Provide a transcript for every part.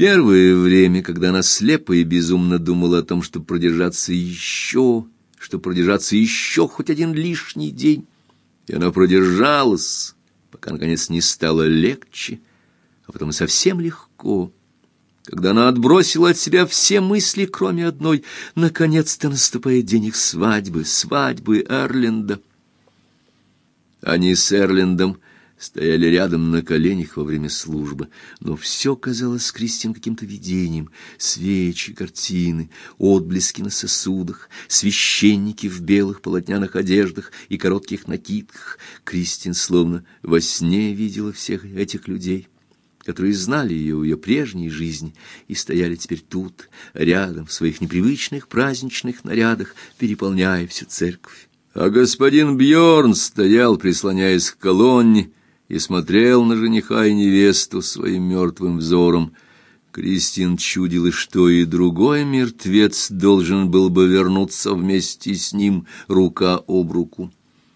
Первое время, когда она слепо и безумно думала о том, чтобы продержаться еще хоть один лишний день, и она продержалась, пока, наконец, не стало легче, а потом и совсем легко, когда она отбросила от себя все мысли, кроме одной: наконец-то наступает день их свадьбы Эрленда. Они с Эрлендом стояли рядом на коленях во время службы, но все казалось Кристин каким-то видением: свечи, картины, отблески на сосудах, священники в белых полотняных одеждах и коротких накидках. Кристин словно во сне видела всех этих людей, которые знали ее в ее прежней жизни и стояли теперь тут, рядом, в своих непривычных праздничных нарядах, переполняя всю церковь. А господин Бьорн стоял, прислоняясь к колонне, и смотрел на жениха и невесту своим мертвым взором. Кристин чудилось, что и другой мертвец должен был бы вернуться вместе с ним, рука об руку.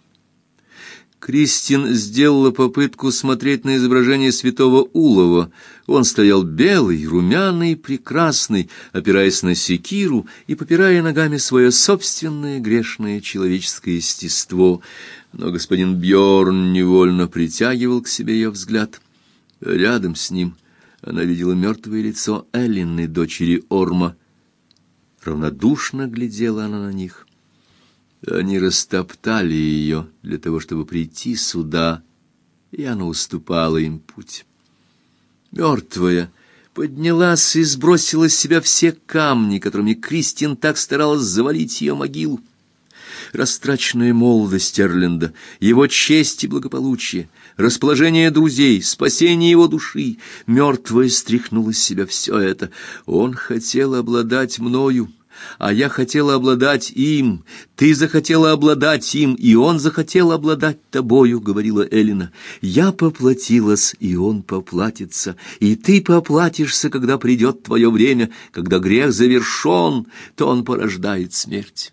Кристин сделала попытку смотреть на изображение святого Улова. Он стоял белый, румяный, прекрасный, опираясь на секиру и попирая ногами свое собственное грешное человеческое естество. Но господин Бьорн невольно притягивал к себе ее взгляд. Рядом с ним она видела мертвое лицо Эллины, дочери Орма. Равнодушно глядела она на них. Они растоптали ее для того, чтобы прийти сюда, и она уступала им путь. Мертвая поднялась и сбросила с себя все камни, которыми Кристин так старалась завалить ее могилу. Растраченная молодость Эрленда, его честь и благополучие, расположение друзей, спасение его души, мертвая стряхнула с себя все это. Он хотел обладать мною, а я хотела обладать им. Ты захотела обладать им, и он захотел обладать тобою, — говорила Эллина. Я поплатилась, и он поплатится, и ты поплатишься, когда придет твое время. Когда грех завершен, то он порождает смерть.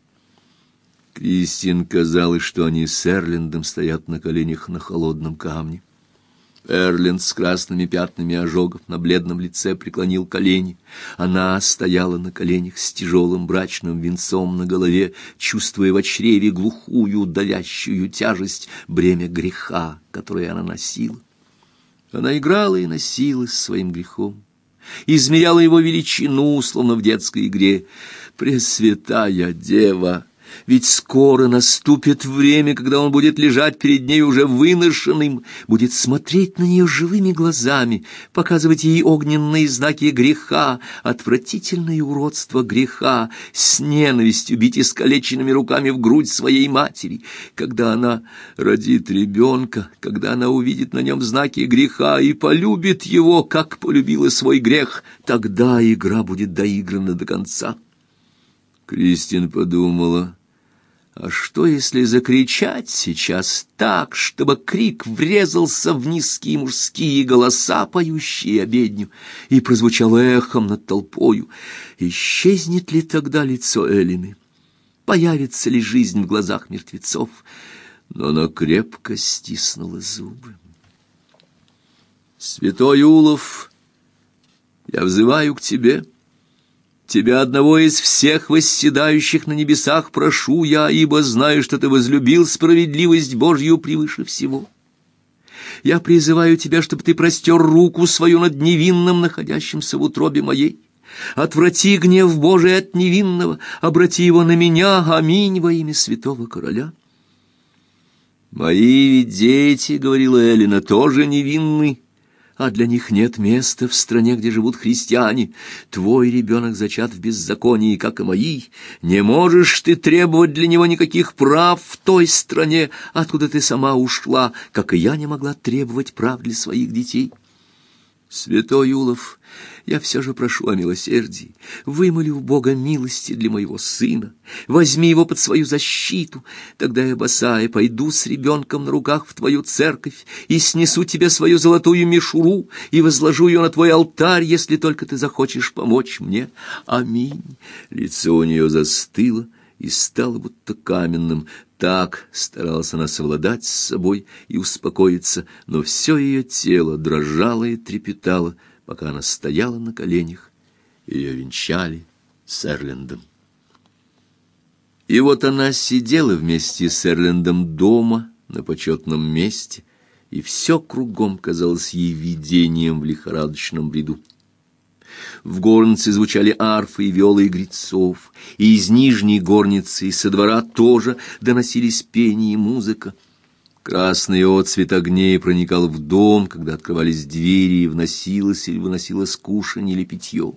Кристин казалось, что они с Эрлендом стоят на коленях на холодном камне. Эрленд с красными пятнами ожогов на бледном лице преклонил колени. Она стояла на коленях с тяжелым брачным венцом на голове, чувствуя в чреве глухую, давящую тяжесть, бремя греха, которое она носила. Она играла и носилась своим грехом, измеряла его величину, словно в детской игре. Пресвятая Дева! Ведь скоро наступит время, когда он будет лежать перед ней уже выношенным, будет смотреть на нее живыми глазами, показывать ей огненные знаки греха, отвратительное уродство греха, с ненавистью бить искалеченными руками в грудь своей матери. Когда она родит ребенка, когда она увидит на нем знаки греха и полюбит его, как полюбила свой грех, тогда игра будет доиграна до конца. Кристин подумала: а что, если закричать сейчас так, чтобы крик врезался в низкие мужские голоса, поющие обедню, и прозвучал эхом над толпою? Исчезнет ли тогда лицо Эллины? Появится ли жизнь в глазах мертвецов? Но она крепко стиснула зубы. Святой Улов, я взываю к тебе. Тебя одного из всех восседающих на небесах прошу я, ибо знаю, что ты возлюбил справедливость Божью превыше всего. Я призываю тебя, чтобы ты простер руку свою над невинным, находящимся в утробе моей. Отврати гнев Божий от невинного, обрати его на меня, аминь, во имя святого короля. Мои ведь дети, — говорила Эллина, — тоже невинны. А для них нет места в стране, где живут христиане. Твой ребенок зачат в беззаконии, как и мои. Не можешь ты требовать для него никаких прав в той стране, откуда ты сама ушла, как и я не могла требовать прав для своих детей. Святой Улов, я все же прошу о милосердии, вымолю у Бога милости для моего сына, возьми его под свою защиту, тогда я босая пойду с ребенком на руках в твою церковь и снесу тебе свою золотую мишуру и возложу ее на твой алтарь, если только ты захочешь помочь мне. Аминь. Лицо у нее застыло и стало будто каменным. Так старалась она совладать с собой и успокоиться, но все ее тело дрожало и трепетало, пока она стояла на коленях. Ее венчали с Эрлендом. И вот она сидела вместе с Эрлендом дома, на почетном месте, и все кругом казалось ей видением в лихорадочном бреду. В горнице звучали арфы и виолы игрецов, и из нижней горницы, и со двора тоже доносились пение и музыка. Красный отцвет огней проникал в дом, когда открывались двери, и вносилось или выносилось кушанье или питье.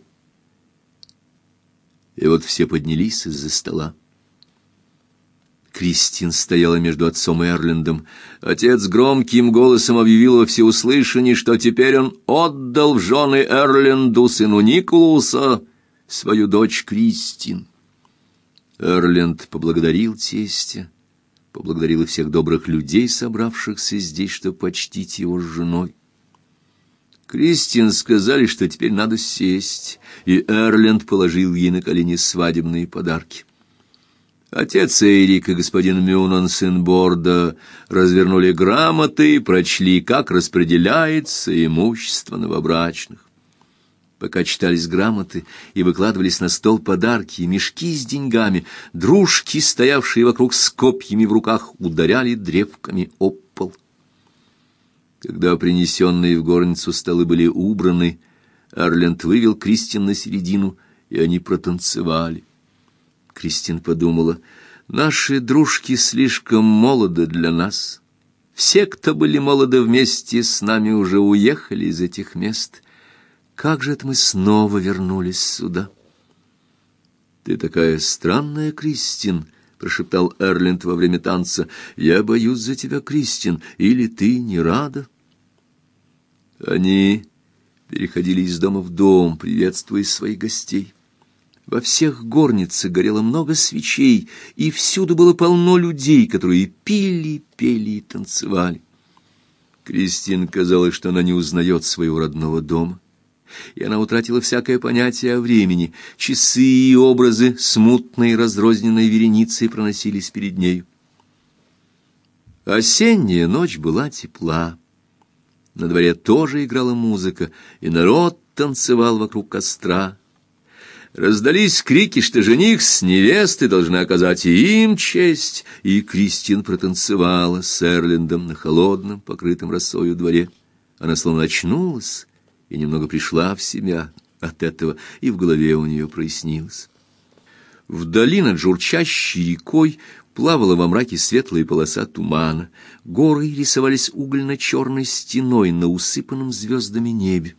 И вот все поднялись из-за стола. Кристин стояла между отцом и Эрлендом. Отец громким голосом объявил во всеуслышание, что теперь он отдал в жены Эрленду, сыну Николауса, свою дочь Кристин. Эрленд поблагодарил тестя, поблагодарил и всех добрых людей, собравшихся здесь, чтобы почтить его с женой. Кристин сказали, что теперь надо сесть, и Эрленд положил ей на колени свадебные подарки. Отец Эрик и господин Мюнан, сын Борда, развернули грамоты и прочли, как распределяется имущество новобрачных. Пока читались грамоты и выкладывались на стол подарки и мешки с деньгами, дружки, стоявшие вокруг с копьями в руках, ударяли древками об пол. Когда принесенные в горницу столы были убраны, Эрленд вывел Кристин на середину, и они протанцевали. Кристин подумала: наши дружки слишком молоды для нас. Все, кто были молоды вместе с нами, уже уехали из этих мест. Как же это мы снова вернулись сюда? Ты такая странная, Кристин, прошептал Эрленд во время танца. Я боюсь за тебя, Кристин, или ты не рада? Они переходили из дома в дом, приветствуя своих гостей. Во всех горницах горело много свечей, и всюду было полно людей, которые пили, пели и танцевали. Кристин казалось, что она не узнает своего родного дома, и она утратила всякое понятие о времени. Часы и образы смутной разрозненной вереницей проносились перед нею. Осенняя ночь была тепла. На дворе тоже играла музыка, и народ танцевал вокруг костра. Раздались крики, что жених с невестой должны оказать и им честь, и Кристин протанцевала с Эрлендом на холодном, покрытом росою дворе. Она словно очнулась и немного пришла в себя от этого, и в голове у нее прояснилось. Вдали над журчащей рекой плавала во мраке светлая полоса тумана. Горы рисовались угольно-черной стеной на усыпанном звездами небе.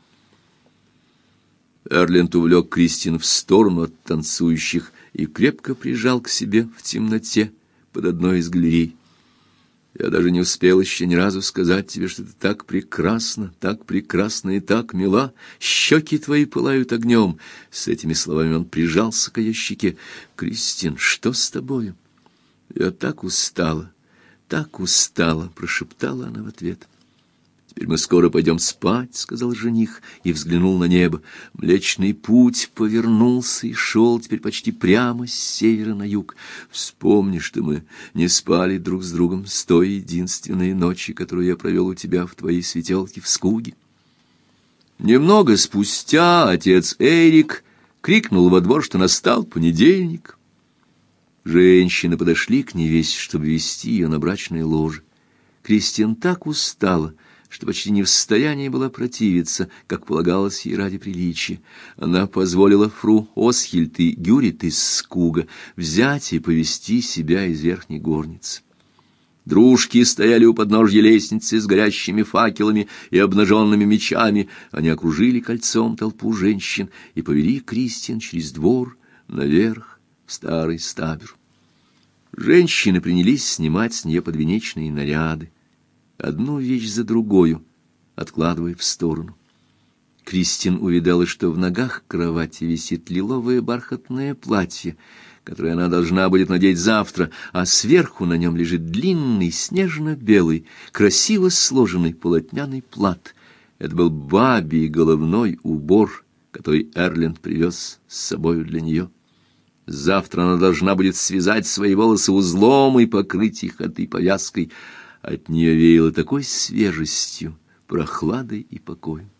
Эрленд увлек Кристин в сторону от танцующих и крепко прижал к себе в темноте под одной из галерей. Я даже не успел еще ни разу сказать тебе, что ты так прекрасна и так мила. Щеки твои пылают огнем. С этими словами он прижался к ее щеке. Кристин, что с тобою? Я так устала, прошептала она в ответ. «Теперь мы скоро пойдем спать», — сказал жених и взглянул на небо. Млечный путь повернулся и шел теперь почти прямо с севера на юг. «Вспомни, что мы не спали друг с другом с той единственной ночи, которую я провел у тебя в твоей светелке в Скуге». Немного спустя отец Эрик крикнул во двор, что настал понедельник. Женщины подошли к невесте, чтобы вести ее на брачное ложе. Кристин так устала, что почти не в состоянии была противиться, как полагалось ей ради приличия. Она позволила фру Осхильд и Гюрит из Скуга взять и повести себя из верхней горницы. Дружки стояли у подножья лестницы с горящими факелами и обнаженными мечами. Они окружили кольцом толпу женщин и повели Кристин через двор наверх в старый стабер. Женщины принялись снимать с нее подвенечные наряды, одну вещь за другою, откладывая в сторону. Кристин увидала, что в ногах кровати висит лиловое бархатное платье, которое она должна будет надеть завтра, а сверху на нем лежит длинный снежно-белый, красиво сложенный полотняный плат. Это был бабий головной убор, который Эрленд привез с собою для нее. Завтра она должна будет связать свои волосы узлом и покрыть их этой повязкой. От нее веяло такой свежестью, прохладой и покоем.